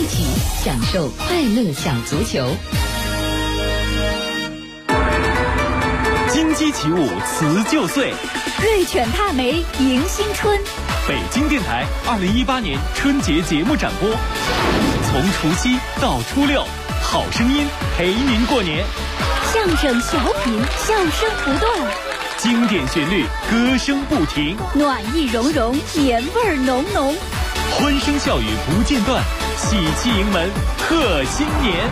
一起享受快乐小足球。 金鸡起舞辞旧岁， 瑞犬踏梅迎新春。 北京电台2018年春节节目展播，从除夕到初六，好声音陪您过年。 相声小品，笑声不断， 经典旋律，歌声不停， 暖意融融，年味浓浓， 欢声笑语不间断，喜气迎门贺新年。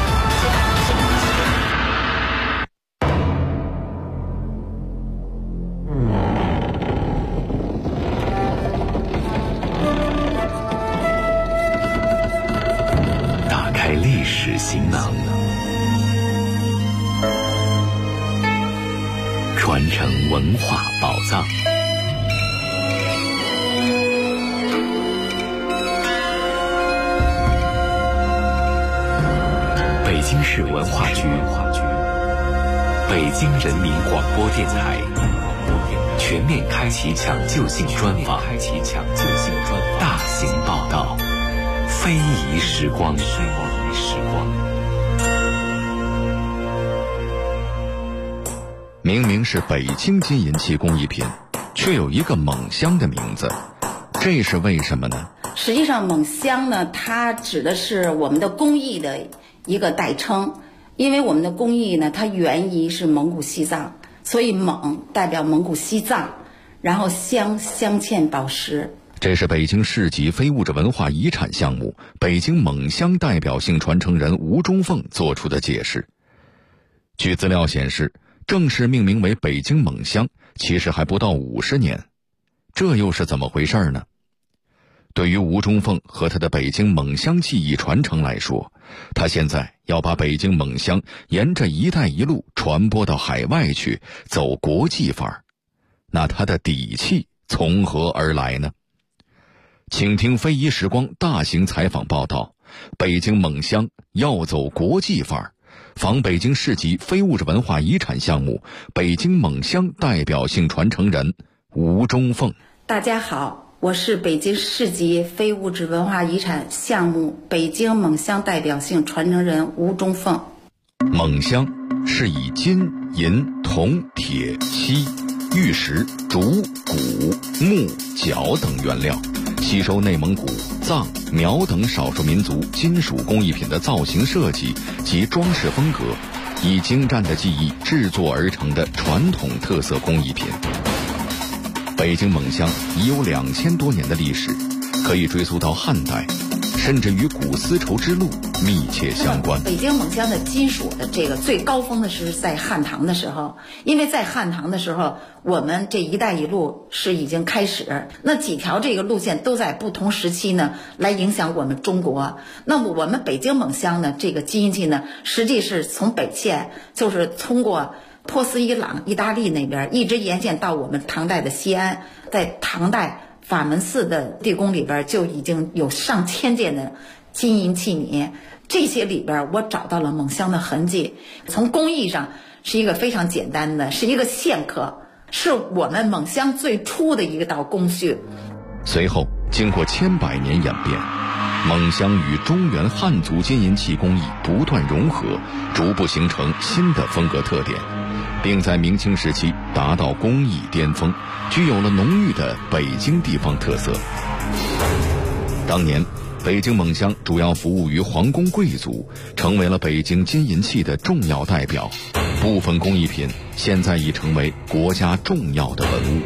打开历史行囊，传承文化宝藏。北京市文化局、北京人民广播电台全面开启抢救性专访，大型报道，非遗时光。 明明是北京金银器工艺品，却有一个锰香的名字，这是为什么呢？ 实际上锰香呢，它指的是我们的工艺的一个代称，因为我们的工艺呢，它源于是蒙古西藏，所以锰代表蒙古西藏，然后镶嵌宝石。 这是北京市级非物质文化遗产项目北京锰香代表性传承人吴中凤做出的解释。据资料显示，正式命名为北京锰香其实还不到50年，这又是怎么回事呢？对于吴中凤和他的北京锰香技艺传承来说，他现在要把北京锰香沿着一带一路传播到海外去，走国际范儿。那他的底气从何而来呢？请听非遗时光大型采访报道，北京锰香要走国际范儿，访北京市级非物质文化遗产项目北京锰香代表性传承人吴中凤。 大家好，我是北京市级非物质文化遗产项目北京锰香代表性传承人吴中凤。 锰香是以金、银、铜、铁、锡、玉石、竹、钴、木、角等原料，吸收内蒙古、藏、苗等少数民族金属工艺品的造型设计及装饰风格，以精湛的技艺制作而成的传统特色工艺品。北京锰香已有2000多年的历史，可以追溯到汉代，甚至与古丝绸之路密切相关。 北京锰香的金属的这个最高峰的是在汉唐的时候，因为在汉唐的时候，我们这一带一路是已经开始，那几条这个路线都在不同时期呢来影响我们中国。那么我们北京锰香呢这个金银器呢，实际是从北线，就是通过波斯伊朗、意大利那边一直沿线到我们唐代的西安，在唐代法门寺的地宫里边就已经有上千件的金银器皿，这些里边我找到了锰香的痕迹。从工艺上是一个非常简单的，是一个线刻，是我们锰香最初的一道工序。 随后经过千百年演变，锰香与中原汉族金银器工艺不断融合，逐步形成新的风格特点，并在明清时期达到工艺巅峰，具有了浓郁的北京地方特色。当年北京锰香主要服务于皇宫贵族，成为了北京金银器的重要代表，部分工艺品现在已成为国家重要的文物。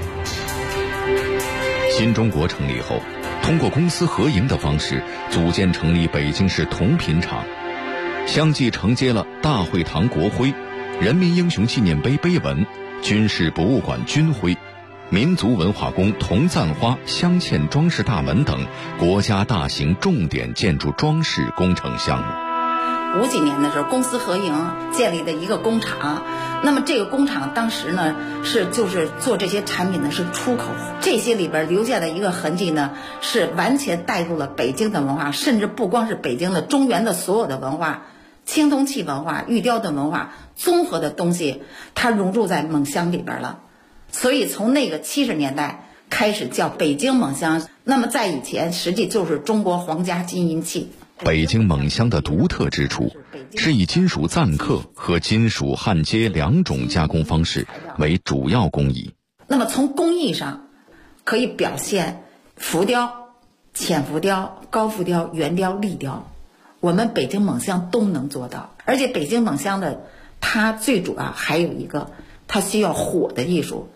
新中国成立后，通过公私合营的方式组建成立北京市铜品厂，相继承接了大会堂国徽、人民英雄纪念碑碑文、军事博物馆军徽、民族文化宫铜赞花镶嵌装饰大门等国家大型重点建筑装饰工程项目。 50几年的时候，公私合营建立的一个工厂。那么这个工厂当时呢，就是做这些产品呢是出口，这些里边留下的一个痕迹呢，是完全带入了北京的文化，甚至不光是北京的，中原的所有的文化，青铜器文化、玉雕的文化，综合的东西，它融入在锰香里边了。所以从那个70年代开始叫北京锰香，那么在以前实际就是中国皇家金银器。 北京锰香的独特之处是以金属錾刻和金属焊接2种加工方式为主要工艺。 那么从工艺上可以表现浮雕、浅浮雕、高浮雕、圆雕、立雕，我们北京锰香都能做到。而且北京锰香的它最主要还有一个，它需要火的艺术。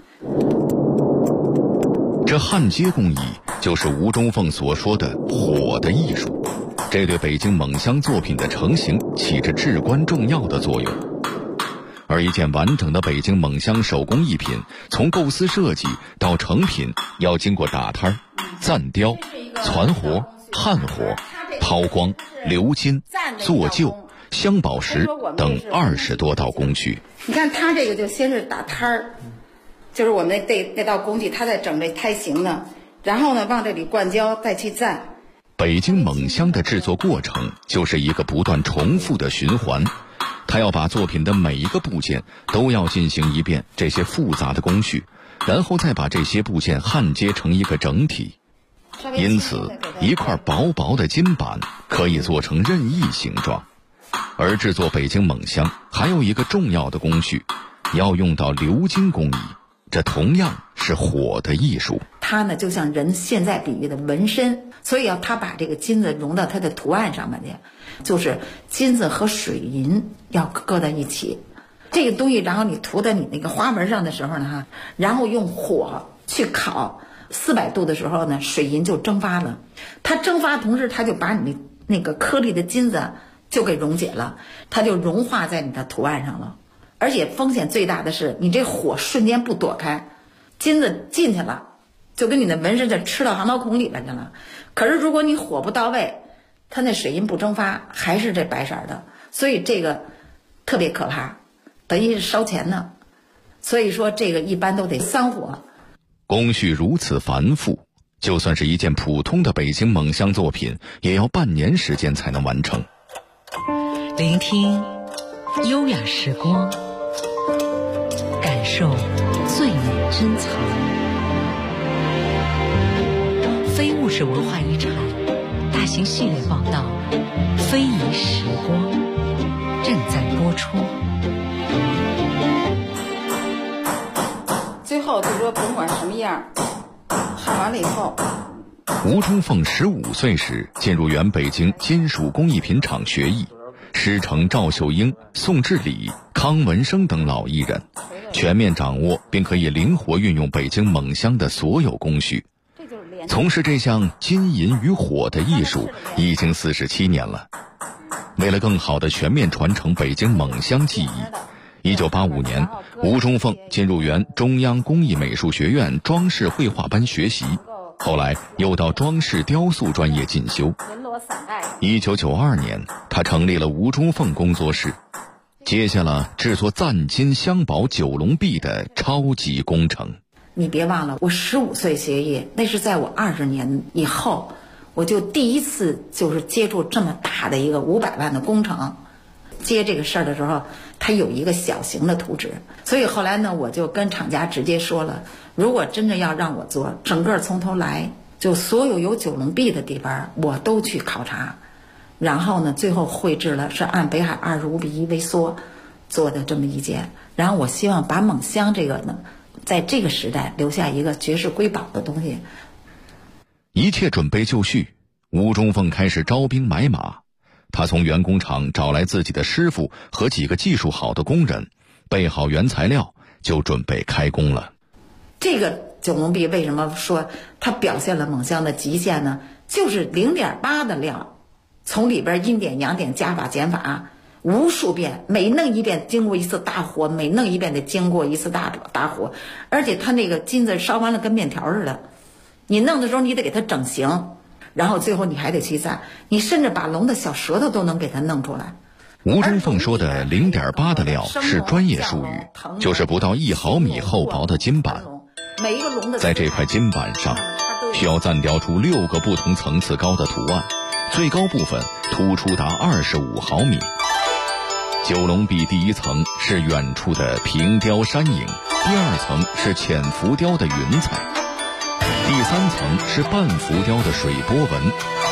这焊接工艺就是吴中凤所说的火的艺术，这对北京锰香作品的成型起着至关重要的作用。而一件完整的北京锰香手工艺品，从构思设计到成品，要经过打摊、錾雕、攒活、焊活、抛光、鎏金、做旧、镶宝石等20多道工序。 你看它这个就先是打摊儿，就是我们那道工具，它在整这胎形呢，然后呢往这里灌胶，再去錾。 北京锰香的制作过程就是一个不断重复的循环，它要把作品的每一个部件都要进行一遍这些复杂的工序，然后再把这些部件焊接成一个整体。因此，一块薄薄的金板可以做成任意形状。而制作北京锰香还有一个重要的工序，要用到鎏金工艺，这同样是火的艺术。 它呢就像人现在比喻的纹身，所以它把这个金子融到它的图案上面去，就是金子和水银要搁在一起。这个东西然后你涂在你那个花纹上的时候呢，然后用火去烤400度的时候呢，水银就蒸发了。它蒸发同时，它就把你那个颗粒的金子就给溶解了，它就融化在你的图案上了。而且风险最大的是，你这火瞬间不躲开，金子进去了，就跟你的纹身就吃到航毛孔里边去了。可是如果你火不到位，它那水银不蒸发，还是这白色的，所以这个特别可怕，等于是烧钱呢。所以说这个一般都得3火。 工序如此繁复，就算是一件普通的北京锰香作品，也要半年时间才能完成。 聆听优雅时光，感受最美珍藏。非物质文化遗产大型系列报道《非遗时光》正在播出。 最后就说甭管什么样，焊完了以后， 吴中凤15岁时进入原北京金属工艺品厂学艺，师承赵秀英、宋志礼、康文生等老艺人，全面掌握并可以灵活运用北京锰香的所有工序。从事这项金银与火的艺术已经47年了。为了更好地全面传承北京锰香技艺，1985年，吴中凤进入原中央工艺美术学院装饰绘画班学习，后来又到装饰雕塑专业进修。1992年，他成立了吴中凤工作室，接下了制作錾金镶宝九龙壁的超级工程。 你别忘了，我15岁学艺，那是在我20年以后，我就第一次就是接触这么大的一个500万的工程。接这个事儿的时候，它有一个小型的图纸，所以后来呢，我就跟厂家直接说了，如果真正要让我做，整个从头来，就所有有九龙壁的地方我都去考察，然后呢，最后绘制了是按北海25:1微缩做的这么一件。然后我希望把锰香这个呢，在这个时代留下一个绝世瑰宝的东西。 一切准备就绪，吴中凤开始招兵买马。他从原工厂找来自己的师傅和几个技术好的工人，备好原材料，就准备开工了。 这个九龙壁为什么说它表现了锰香的极限呢？就是0.8的料，从里边阴点阳点加法减法无数遍，每弄一遍经过一次大火，每弄一遍得经过一次大火，而且它那个金子烧完了跟面条似的，你弄的时候你得给它整形，然后最后你还得去錾，你甚至把龙的小舌头都能给它弄出来。 吴中凤说的0.8的料是专业术语，就是不到1毫米厚薄的金板。在这块金板上需要錾雕出6个不同层次高的图案，最高部分突出达25毫米。九龙壁第一层是远处的平雕山影，第二层是浅浮雕的云彩，第三层是半浮雕的水波纹，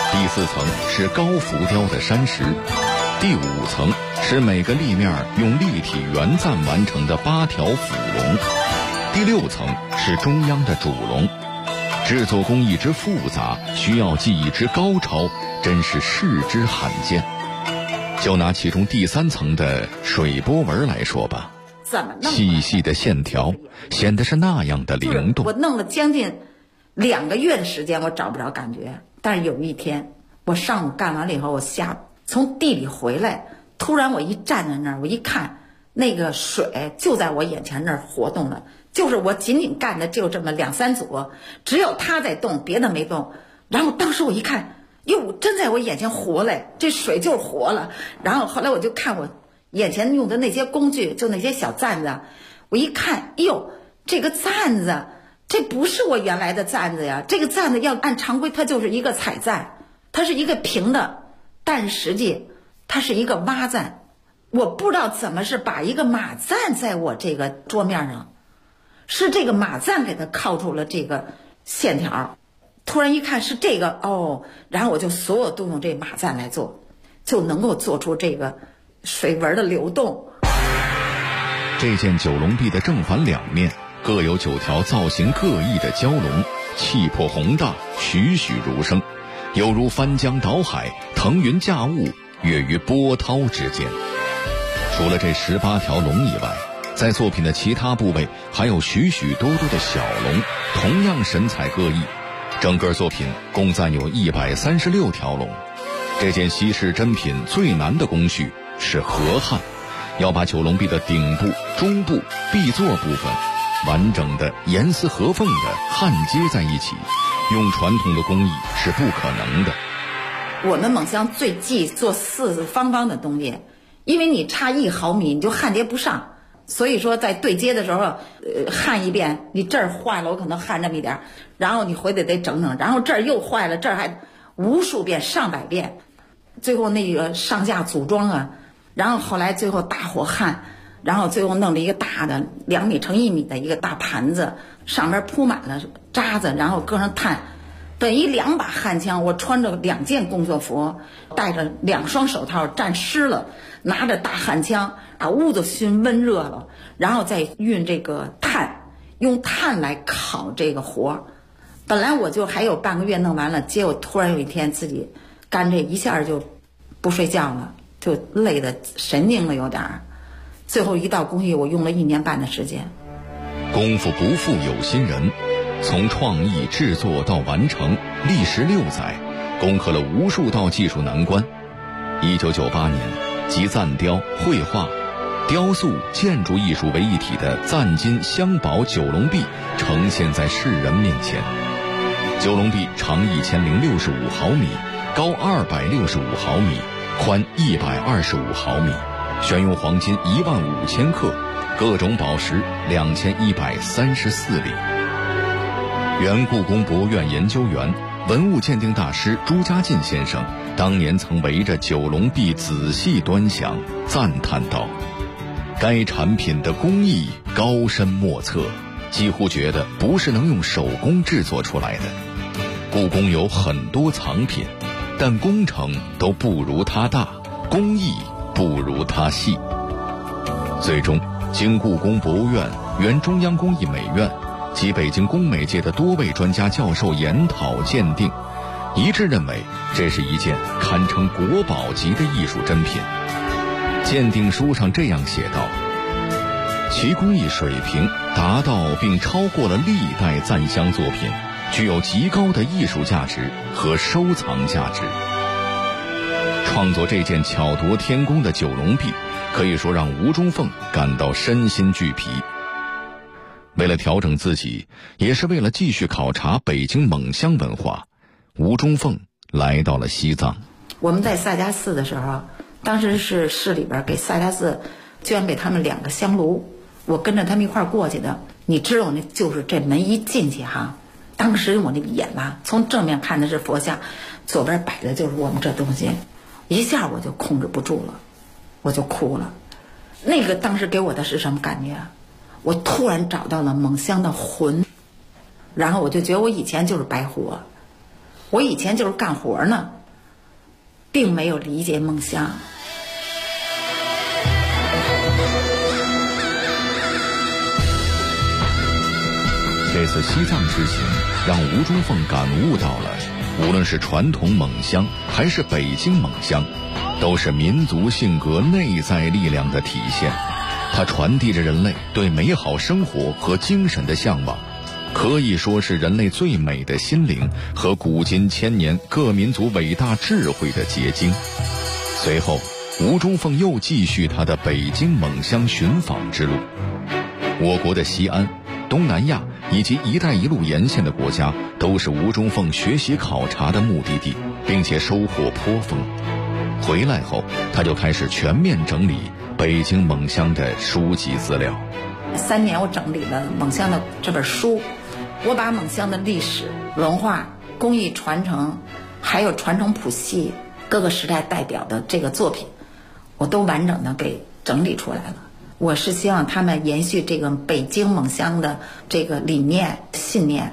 第4层是高浮雕的山石，第5层是每个立面用立体圆赞完成的8条辅龙，第6层是中央的主龙。制作工艺之复杂，需要技艺之高超，真是世之罕见。就拿其中第3层的水波纹来说吧，细细的线条显得是那样的灵动。 我弄了将近2个月的时间，我找不着感觉。但是有一天，我上午干完了以后，我从地里回来，突然我一站在那儿，我一看，那个水就在我眼前那儿活动了。就是我仅仅干的就这么2、3组，只有它在动，别的没动。然后当时我一看，哟，真在我眼前活嘞，这水就是活了。然后后来我就看我眼前用的那些工具，就那些小簪子，我一看，哟，这个簪子，这不是我原来的簪子呀。这个簪子要按常规，它就是一个彩簪，它是一个平的，但实际它是一个挖簪。我不知道怎么是把一个马簪在我这个桌面上。是这个马簪给它靠出了这个线条，突然一看是这个哦，然后我就所有都用这马簪来做，就能够做出这个水纹的流动。 这件九龙壁的正反2面各有9条造型各异的蛟龙，气魄宏大，栩栩如生，犹如翻江倒海，腾云驾雾，跃于波涛之间。除了这18条龙以外，在作品的其他部位还有许许多多的小龙，同样神采各异。整个作品共暂有136条龙。这件稀世珍品最难的工序是合焊，要把九龙壁的顶部、中部、壁座部分完整的严丝合缝的焊接在一起，用传统的工艺是不可能的。 我们锰香最忌做四四方方的东西，因为你差1毫米你就焊接不上。所以说在对接的时候，焊一遍，你这儿坏了，我可能焊这么一点，然后你回得整整，然后这儿又坏了，这儿还无数遍、上百遍，最后那个上下组装啊，然后后来最后大火焊，然后最后弄了一个大的2米乘1米的一个大盘子，上面铺满了渣子，然后搁上炭。等于2把焊枪，我穿着2件工作服，戴着2双手套，站湿了，拿着大焊枪，把屋子熏温热了，然后再运这个炭，用炭来烤这个活。本来我就还有半个月弄完了，结果突然有一天自己干这一下就不睡觉了，就累得神经了有点儿。最后一道工艺我用了1年半的时间。 功夫不负有心人，从创意制作到完成，历时6载，攻克了无数道技术难关。1998年，集暂雕、绘画、雕塑、建筑艺术为一体的赞金镶宝九龙壁呈现在世人面前。九龙壁长1065毫米，高265毫米，宽125毫米，选用黄金15000克，各种宝石2134粒。原故宫博物院研究员、文物鉴定大师朱家进先生当年曾围着九龙壁仔细端详，赞叹道：该产品的工艺高深莫测，几乎觉得不是能用手工制作出来的。故宫有很多藏品，但工程都不如它大，工艺不如它细。最终经故宫博物院、原中央工艺美院及北京工美界的多位专家教授研讨鉴定，一致认为这是一件堪称国宝级的艺术珍品。鉴定书上这样写道：其工艺水平达到并超过了历代赞香作品，具有极高的艺术价值和收藏价值。创作这件巧夺天工的九龙壁，可以说让吴中凤感到身心俱疲。为了调整自己，也是为了继续考察北京锰香文化，吴中凤来到了西藏。 我们在萨迦寺的时候，当时是市里边给萨迦寺捐给他们2个香炉，我跟着他们一块过去的。你知道，那就是这门一进去哈，当时我那个眼吧，从正面看的是佛像，左边摆的就是我们这东西，一下我就控制不住了，我就哭了。那个当时给我的是什么感觉？我突然找到了锰香的魂，然后我就觉得我以前就是白活，我以前就是干活呢， 并没有理解梦乡。 这次西藏之行让吴中凤感悟到了，无论是传统勐乡还是北京勐乡，都是民族性格内在力量的体现。它传递着人类对美好生活和精神的向往，可以说是人类最美的心灵和古今千年各民族伟大智慧的结晶。随后，吴中凤又继续他的北京勐乡寻访之路。我国的西安、东南亚以及一带一路沿线的国家都是吴中凤学习考察的目的地，并且收获颇丰。回来后，他就开始全面整理北京勐乡的书籍资料。 3年我整理了勐乡的这本书，我把勐乡的历史文化、工艺传承，还有传承谱系各个时代代表的这个作品，我都完整的给整理出来了。我是希望他们延续这个北京勐乡的这个理念信念。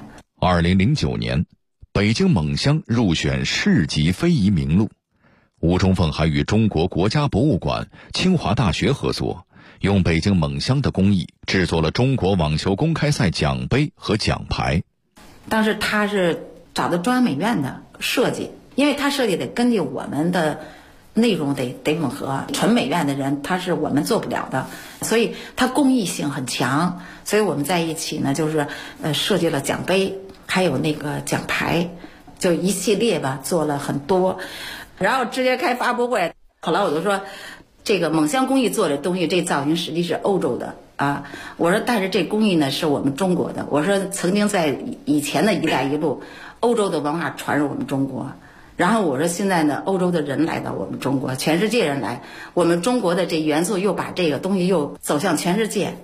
2009年，北京勐乡入选市级非遗名录。吴中凤还与中国国家博物馆、清华大学合作，用北京勐乡的工艺制作了中国网球公开赛奖杯和奖牌。 当时他是找的中央美院的设计，因为他设计得根据我们的内容得吻合，纯美院的人他是我们做不了的，所以他工艺性很强。所以我们在一起呢，就是设计了奖杯，还有那个奖牌，就一系列吧，做了很多。然后直接开发布会，后来我就说，这个勐乡工艺做的东西，这造型实际是欧洲的啊。我说，但是这工艺呢是我们中国的。我说，曾经在以前的一带一路，欧洲的文化传入我们中国。然后我说，现在呢，欧洲的人来到我们中国，全世界人来，我们中国的这元素又把这个东西又走向全世界。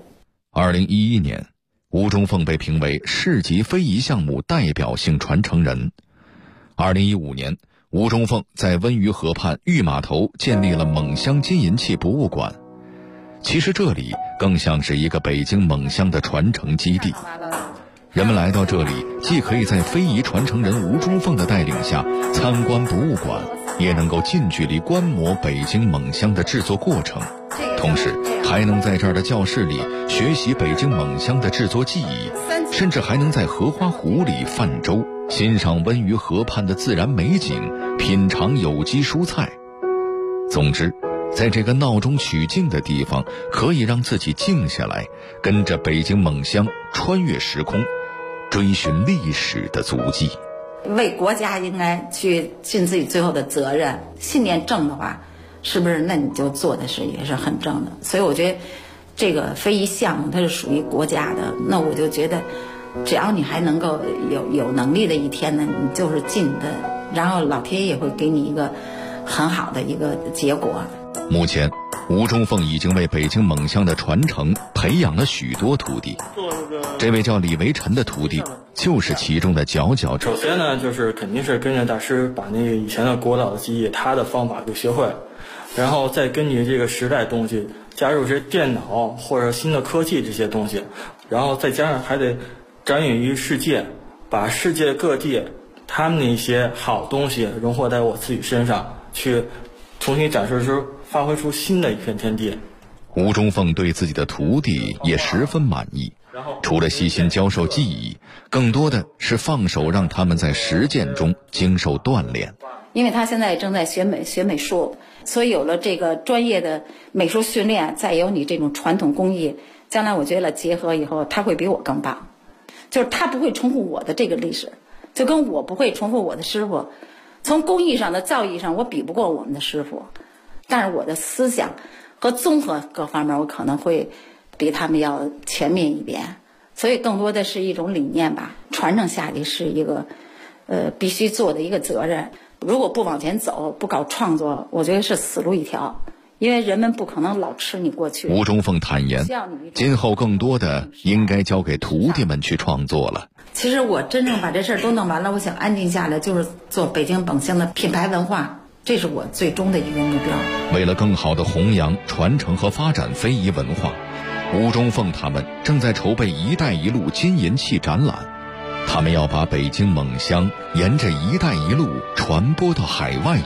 2011年，吴中凤被评为市级非遗项目代表性传承人。2015年，吴中凤在温榆河畔玉码头建立了勐乡金银器博物馆。其实这里更像是一个北京勐乡的传承基地。人们来到这里，既可以在非遗传承人吴中凤的带领下参观博物馆，也能够近距离观摩北京勐乡的制作过程，同时还能在这儿的教室里学习北京勐乡的制作技艺，甚至还能在荷花湖里泛舟，欣赏温榆河畔的自然美景，品尝有机蔬菜。总之，在这个闹中取静的地方，可以让自己静下来，跟着北京勐乡穿越时空，追寻历史的足迹。 为国家应该去尽自己最后的责任，信念正的话，是不是那你就做的是也是很正的。所以我觉得这个非遗项目它是属于国家的，那我就觉得只要你还能够有能力的一天呢，你就是尽的，然后老天爷会给你一个很好的一个结果。 目前，吴中凤已经为北京勐乡的传承培养了许多徒弟。这位叫李维臣的徒弟就是其中的佼佼者。 首先呢，就是肯定是跟着大师把那个以前的国老的技艺，他的方法给学会，然后再根据这个时代东西加入这电脑或者新的科技这些东西，然后再加上还得展演于世界，把世界各地他们的一些好东西融合在我自己身上，去重新展示出发挥出新的一片天地。 吴中凤对自己的徒弟也十分满意，除了细心教授技艺，更多的是放手让他们在实践中经受锻炼。 因为他现在正在学美术，所以有了这个专业的美术训练，再有你这种传统工艺，将来我觉得结合以后他会比我更棒。就是他不会重复我的这个历史，就跟我不会重复我的师傅。从工艺上的造诣上我比不过我们的师傅，但是我的思想和综合各方面我可能会比他们要全面一点。所以更多的是一种理念吧，传承下去是一个必须做的一个责任。如果不往前走，不搞创作，我觉得是死路一条，因为人们不可能老吃你过去。 吴中凤坦言，今后更多的应该交给徒弟们去创作了。 其实我真正把这事儿都弄完了，我想安静下来，就是做北京勐乡的品牌文化，这是我最终的一个目标。 为了更好的弘扬、传承和发展非遗文化，吴中凤他们正在筹备“一带一路”金银器展览。他们要把北京勐乡沿着“一带一路”传播到海外去。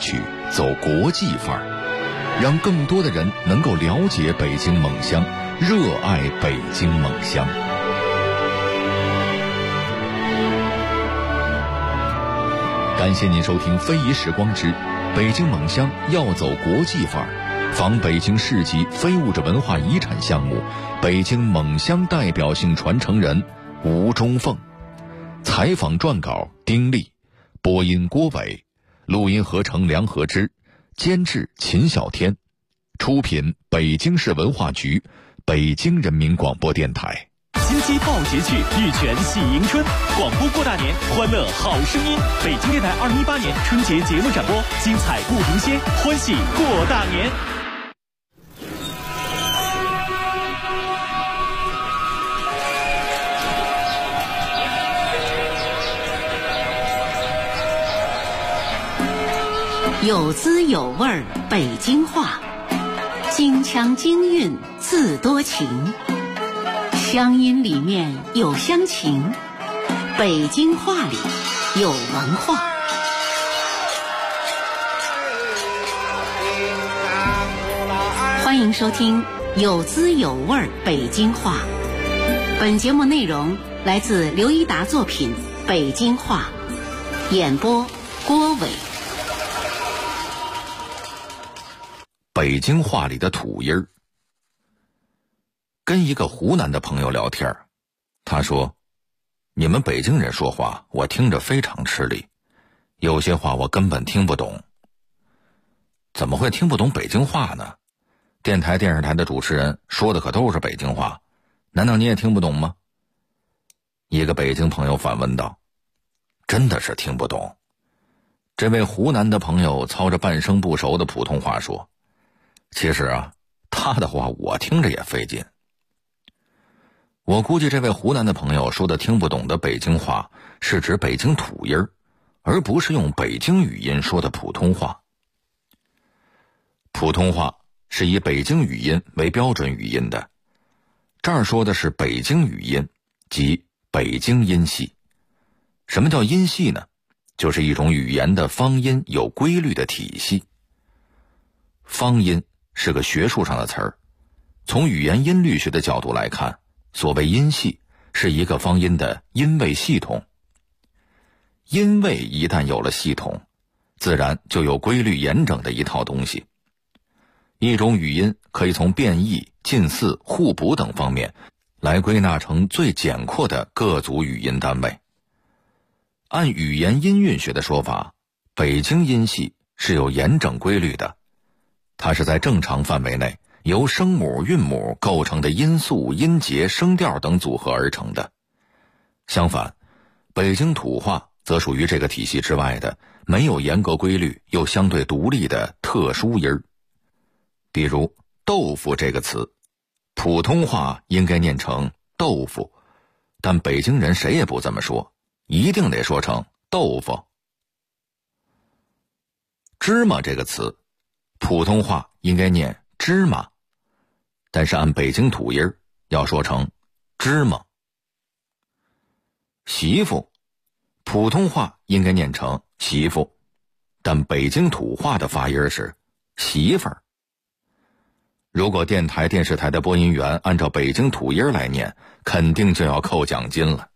走国际范儿，让更多的人能够了解北京勐乡，热爱北京勐乡。感谢您收听《非遗时光之北京勐乡要走国际范儿》，访北京市级非物质文化遗产项目北京勐乡代表性传承人吴中凤。采访撰稿丁力，播音郭伟，录音合成梁和之，监制秦小天，出品北京市文化局，北京人民广播电台。 金鸡报捷去，玉泉喜迎春，广播过大年，欢乐好声音。北京电台2018年春节节目展播，精彩不停歇，欢喜过大年。 有滋有味儿北京话，京腔京韵自多情，乡音里面有乡情，北京话里有文化。欢迎收听有滋有味儿北京话。本节目内容来自刘一达作品《北京话》，演播郭伟。 北京话里的土音儿。跟一个湖南的朋友聊天，他说：“你们北京人说话，我听着非常吃力，有些话我根本听不懂。”怎么会听不懂北京话呢？电台、电视台的主持人说的可都是北京话，难道你也听不懂吗？一个北京朋友反问道：“真的是听不懂。”这位湖南的朋友操着半生不熟的普通话说：“其实啊，他的话我听着也费劲。”我估计这位湖南的朋友说的听不懂的北京话是指北京土音儿，而不是用北京语音说的普通话。普通话是以北京语音为标准语音的，这儿说的是北京语音，即北京音系。什么叫音系呢？就是一种语言的方音有规律的体系。方音是个学术上的词儿，从语言音律学的角度来看，所谓音系是一个方音的音位系统。音位一旦有了系统，自然就有规律严整的一套东西。一种语音可以从变异、近似、互补等方面来归纳成最简括的各组语音单位。按语言音韵学的说法，北京音系是有严整规律的，它是在正常范围内由声母、韵母构成的音素、音节、声调等组合而成的。相反，北京土话则属于这个体系之外的没有严格规律又相对独立的特殊音儿。比如豆腐这个词，普通话应该念成豆腐，但北京人谁也不这么说，一定得说成豆腐。芝麻这个词，普通话应该念芝麻，但是按北京土音要说成芝麻。媳妇，普通话应该念成媳妇，但北京土话的发音是媳妇儿。如果电台、电视台的播音员按照北京土音来念，肯定就要扣奖金了。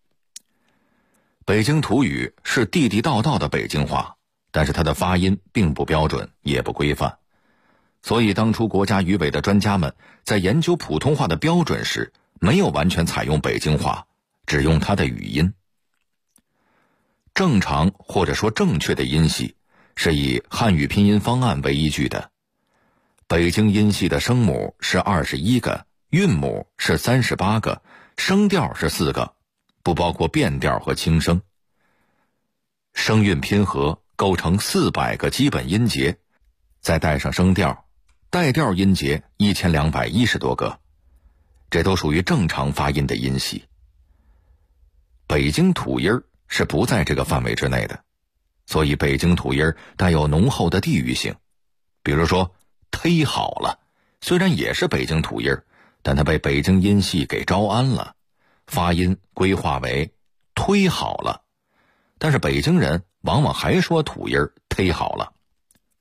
北京土语是地地道道的北京话，但是它的发音并不标准，也不规范。所以当初国家语委的专家们在研究普通话的标准时，没有完全采用北京话，只用它的语音。正常或者说正确的音系是以汉语拼音方案为依据的。北京音系的声母是21个，韵母是38个，声调是4个，不包括变调和轻声。声韵拼合构成400个基本音节，再带上声调，带调音节1210多个，这都属于正常发音的音系。北京土音是不在这个范围之内的，所以北京土音带有浓厚的地域性。比如说忒好了，虽然也是北京土音，但它被北京音系给招安了，发音规划为忒好了，但是北京人往往还说土音忒好了，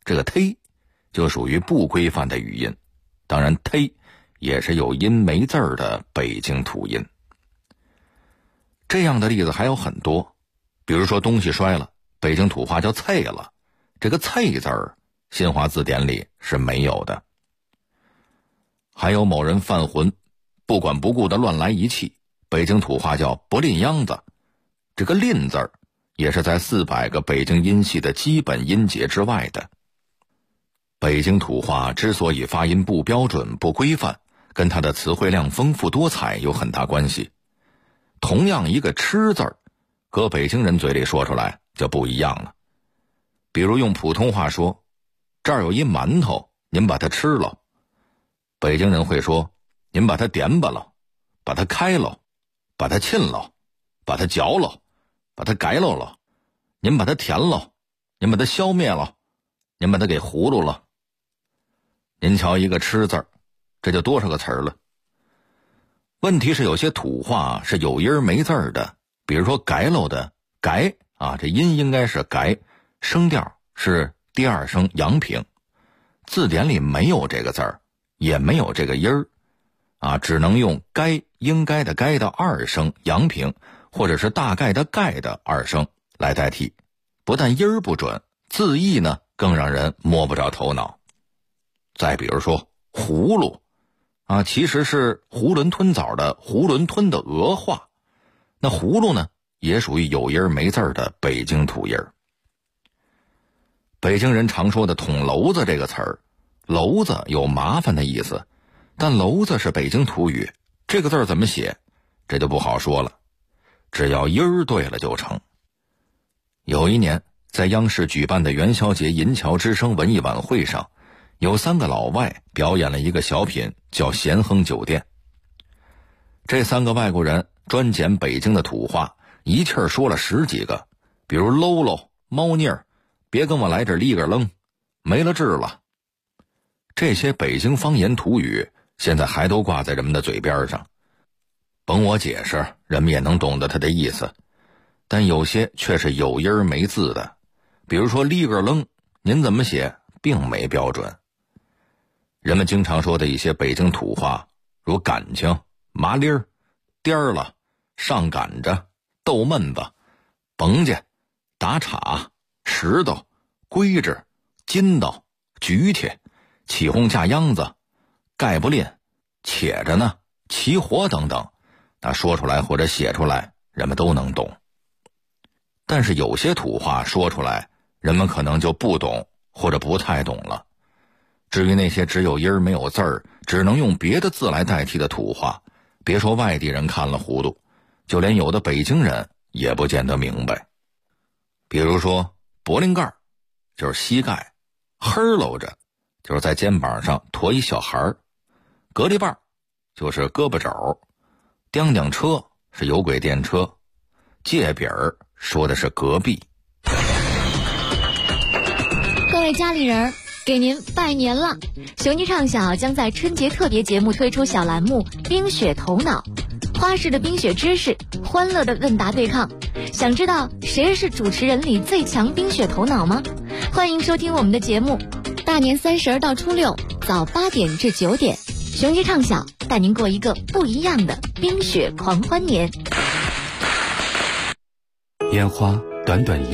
这个忒就属于不规范的语音，当然忒也是有音没字儿的北京土音。这样的例子还有很多，比如说东西摔了，北京土话叫啐了，这个啐字儿新华字典里是没有的。还有某人犯浑，不管不顾的乱来一气，北京土话叫不吝秧子，这个吝字儿也是在400个北京音系的基本音节之外的。北京土话之所以发音不标准不规范，跟它的词汇量丰富多彩有很大关系。同样一个吃字儿，搁北京人嘴里说出来就不一样了。比如用普通话说，这儿有一馒头，您把它吃了，北京人会说，您把它点吧了，把它开了，把它沁了，把它嚼了，把它改了，您把它填了，您把它消灭了，您把它给葫芦了。您瞧一个吃字儿，这就多少个词儿了。问题是有些土话是有音没字儿的，比如说改喽的改啊，这音应该是改，声调是第二声阳平，字典里没有这个字儿，也没有这个音儿啊，只能用该应该的该的二声阳平，或者是大概的概的二声来代替。不但音儿不准，字义呢更让人摸不着头脑。再比如说葫芦啊，其实是囫囵吞枣的囫囵吞的俄话，那葫芦呢也属于有音没字的北京土音。北京人常说的捅娄子这个词儿，娄子有麻烦的意思，但娄子是北京土语，这个字怎么写这就不好说了，只要音儿对了就成。有一年在央视举办的元宵节银桥之声文艺晚会上，有3个老外表演了一个小品叫咸亨酒店。这3个外国人专捡北京的土话，一气儿说了10几个，比如喽喽、猫腻儿、别跟我来这立个愣、没了治了。这些北京方言土语现在还都挂在人们的嘴边上，甭我解释，人们也能懂得它的意思，但有些却是有音没字的，比如说立个愣，您怎么写并没标准。人们经常说的一些北京土话，如感情、麻利儿、颠儿了、上赶着、逗闷子、甭家、打岔、石头、规制、筋道、举起、起哄架秧子、盖不吝、且着呢、起火等等，那说出来或者写出来人们都能懂。但是有些土话说出来人们可能就不懂或者不太懂了。至于那些只有音没有字儿，只能用别的字来代替的土话，别说外地人看了糊涂，就连有的北京人也不见得明白。比如说脖领盖就是膝盖，呵喽着就是在肩膀上驮一小孩儿，隔离棒就是胳膊肘，叮叮车是有轨电车，界饼儿说的是隔壁。 各位家里人，给您拜年了！雄鸡唱小将在春节特别节目推出小栏目冰雪头脑，花式的冰雪知识，欢乐的问答对抗。想知道谁是主持人里最强冰雪头脑吗？欢迎收听我们的节目，大年30到初6早8点至9点，雄鸡唱小带您过一个不一样的冰雪狂欢年。 烟花短短